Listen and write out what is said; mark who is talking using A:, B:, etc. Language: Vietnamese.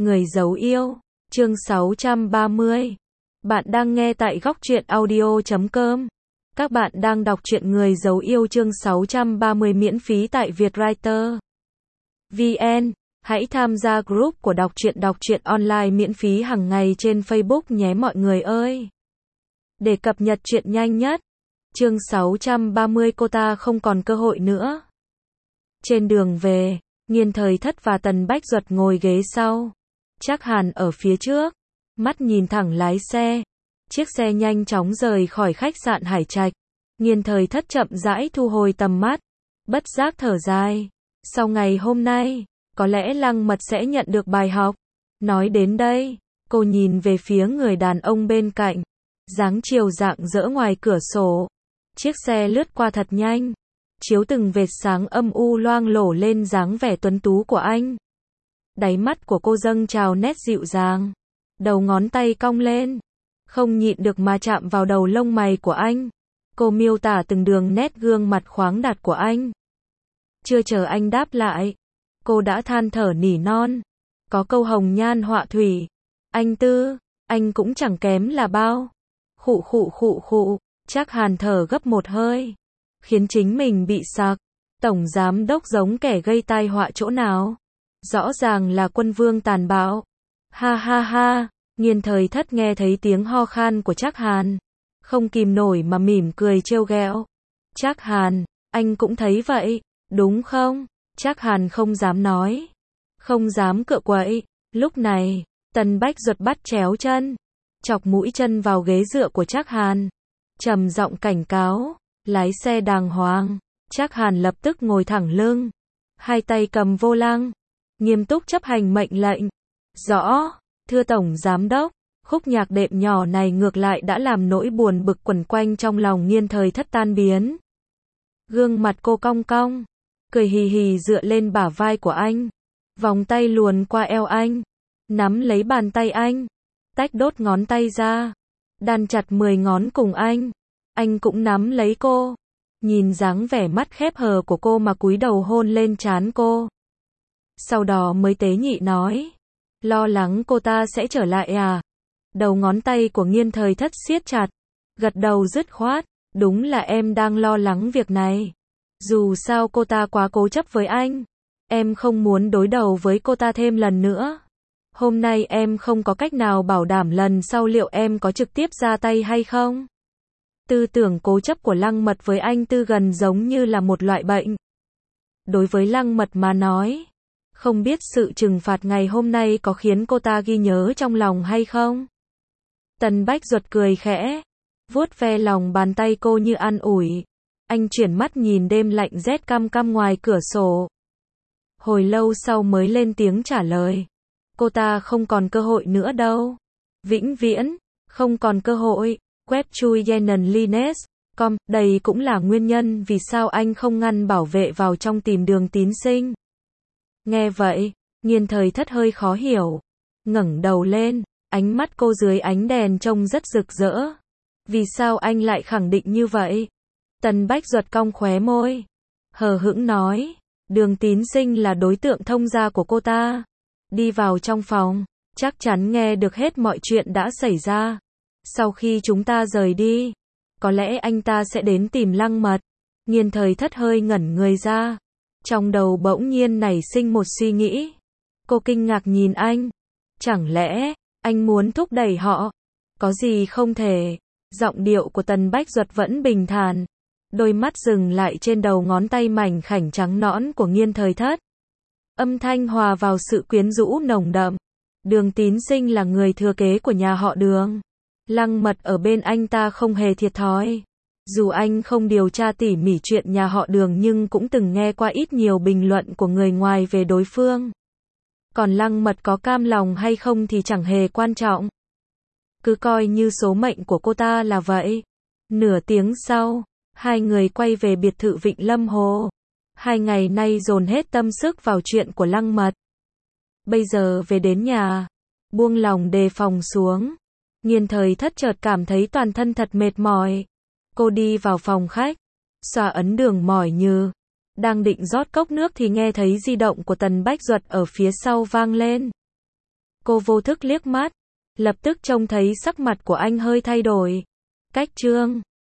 A: Người giấu yêu, chương 630. Bạn đang nghe tại góc truyện audio.com. Các bạn đang đọc truyện Người giấu yêu chương 630 miễn phí tại Vietwriter VN. Hãy tham gia group của đọc truyện online miễn phí hàng ngày trên Facebook nhé mọi người ơi. Để cập nhật truyện nhanh nhất. Chương 630 cô ta không còn cơ hội nữa. Trên đường về, Nghiên Thời Thất và Tần Bách Duật ngồi ghế sau. Trác Hàn ở phía trước, mắt nhìn thẳng lái xe. Chiếc xe nhanh chóng rời khỏi khách sạn Hải Trạch. Nghiên Thời Thất chậm rãi thu hồi tầm mắt, bất giác thở dài. Sau ngày hôm nay, có lẽ Lăng Mật sẽ nhận được bài học. Nói đến đây, cô nhìn về phía người đàn ông bên cạnh. Dáng chiều rạng rỡ ngoài cửa sổ. Chiếc xe lướt qua thật nhanh, chiếu từng vệt sáng âm u loang lổ lên dáng vẻ tuấn tú của anh. Đáy mắt của cô dâng trào nét dịu dàng. Đầu ngón tay cong lên, không nhịn được mà chạm vào đầu lông mày của anh. Cô miêu tả từng đường nét gương mặt khoáng đạt của anh. Chưa chờ anh đáp lại, cô đã than thở nỉ non. Có câu hồng nhan họa thủy. Anh Tư, anh cũng chẳng kém là bao. Khụ. Trác Hàn thở gấp một hơi, khiến chính mình bị sặc. Tổng giám đốc giống kẻ gây tai họa chỗ nào? Rõ ràng là quân vương tàn bạo. Ha. Nghiên Thời Thất nghe thấy tiếng ho khan của Trác Hàn, không kìm nổi mà mỉm cười trêu ghẹo. Trác Hàn, anh cũng thấy vậy, đúng không? Trác Hàn không dám nói, không dám cựa quậy. Lúc này, Tần Bách Duật bắt chéo chân, chọc mũi chân vào ghế dựa của Trác Hàn, trầm giọng cảnh cáo, lái xe đàng hoàng. Trác Hàn lập tức ngồi thẳng lưng, hai tay cầm vô lăng, nghiêm túc chấp hành mệnh lệnh. Rõ, thưa Tổng Giám Đốc. Khúc nhạc đệm nhỏ này ngược lại đã làm nỗi buồn bực quẩn quanh trong lòng Nghiên Thời Thất tan biến. Gương mặt cô cong cong, cười hì hì dựa lên bả vai của anh, vòng tay luồn qua eo anh, nắm lấy bàn tay anh, tách đốt ngón tay ra, đan chặt 10 ngón cùng anh. Anh cũng nắm lấy cô, nhìn dáng vẻ mắt khép hờ của cô mà cúi đầu hôn lên trán cô. Sau đó mới tế nhị nói, lo lắng cô ta sẽ trở lại à? Đầu ngón tay của Nghiên Thời Thất siết chặt, gật đầu dứt khoát, đúng là em đang lo lắng việc này. Dù sao cô ta quá cố chấp với anh, em không muốn đối đầu với cô ta thêm lần nữa. Hôm nay em không có cách nào bảo đảm lần sau liệu em có trực tiếp ra tay hay không. Tư tưởng cố chấp của Lăng Mật với anh Tư gần giống như là một loại bệnh. Đối với Lăng Mật mà nói, không biết sự trừng phạt ngày hôm nay có khiến cô ta ghi nhớ trong lòng hay không. Tần Bách Duật cười khẽ, vuốt ve lòng bàn tay cô như an ủi. Anh chuyển mắt nhìn đêm lạnh rét căm căm ngoài cửa sổ. Hồi lâu sau mới lên tiếng trả lời. Cô ta không còn cơ hội nữa đâu. Vĩnh viễn, không còn cơ hội. Web chui yenenlines.com, đây cũng là nguyên nhân vì sao anh không ngăn bảo vệ vào trong tìm Đường Tín Sinh. Nghe vậy, Nghiên Thời Thất hơi khó hiểu. Ngẩng đầu lên, ánh mắt cô dưới ánh đèn trông rất rực rỡ. Vì sao anh lại khẳng định như vậy? Tần Bách Duật cong khóe môi, hờ hững nói, Đường Tín Sinh là đối tượng thông gia của cô ta. Đi vào trong phòng, chắc chắn nghe được hết mọi chuyện đã xảy ra. Sau khi chúng ta rời đi, có lẽ anh ta sẽ đến tìm Lăng Mật. Nghiên Thời Thất hơi ngẩn người ra, trong đầu bỗng nhiên nảy sinh một suy nghĩ. Cô kinh ngạc nhìn anh, chẳng lẽ anh muốn thúc đẩy họ? Có gì không thể? Giọng điệu của Tần Bách Duật vẫn bình thản, đôi mắt dừng lại trên đầu ngón tay mảnh khảnh trắng nõn của Nghiên Thời Thất. Âm thanh hòa vào sự quyến rũ nồng đậm. Đường Tín Sinh là người thừa kế của nhà họ Đường. Lăng Mật ở bên anh ta không hề thiệt thòi. Dù anh không điều tra tỉ mỉ chuyện nhà họ Đường nhưng cũng từng nghe qua ít nhiều bình luận của người ngoài về đối phương. Còn Lăng Mật có cam lòng hay không thì chẳng hề quan trọng. Cứ coi như số mệnh của cô ta là vậy. Nửa tiếng sau, hai người quay về biệt thự Vịnh Lâm Hồ. 2 ngày nay dồn hết tâm sức vào chuyện của Lăng Mật. Bây giờ về đến nhà, buông lòng đề phòng xuống. Nghiên Thời Thất chợt cảm thấy toàn thân thật mệt mỏi. Cô đi vào phòng khách, xoa ấn Đường mỏi như đang định rót cốc nước thì nghe thấy di động của Tần Bách Duật ở phía sau vang lên. Cô vô thức liếc mắt, lập tức trông thấy sắc mặt của anh hơi thay đổi. Cách chương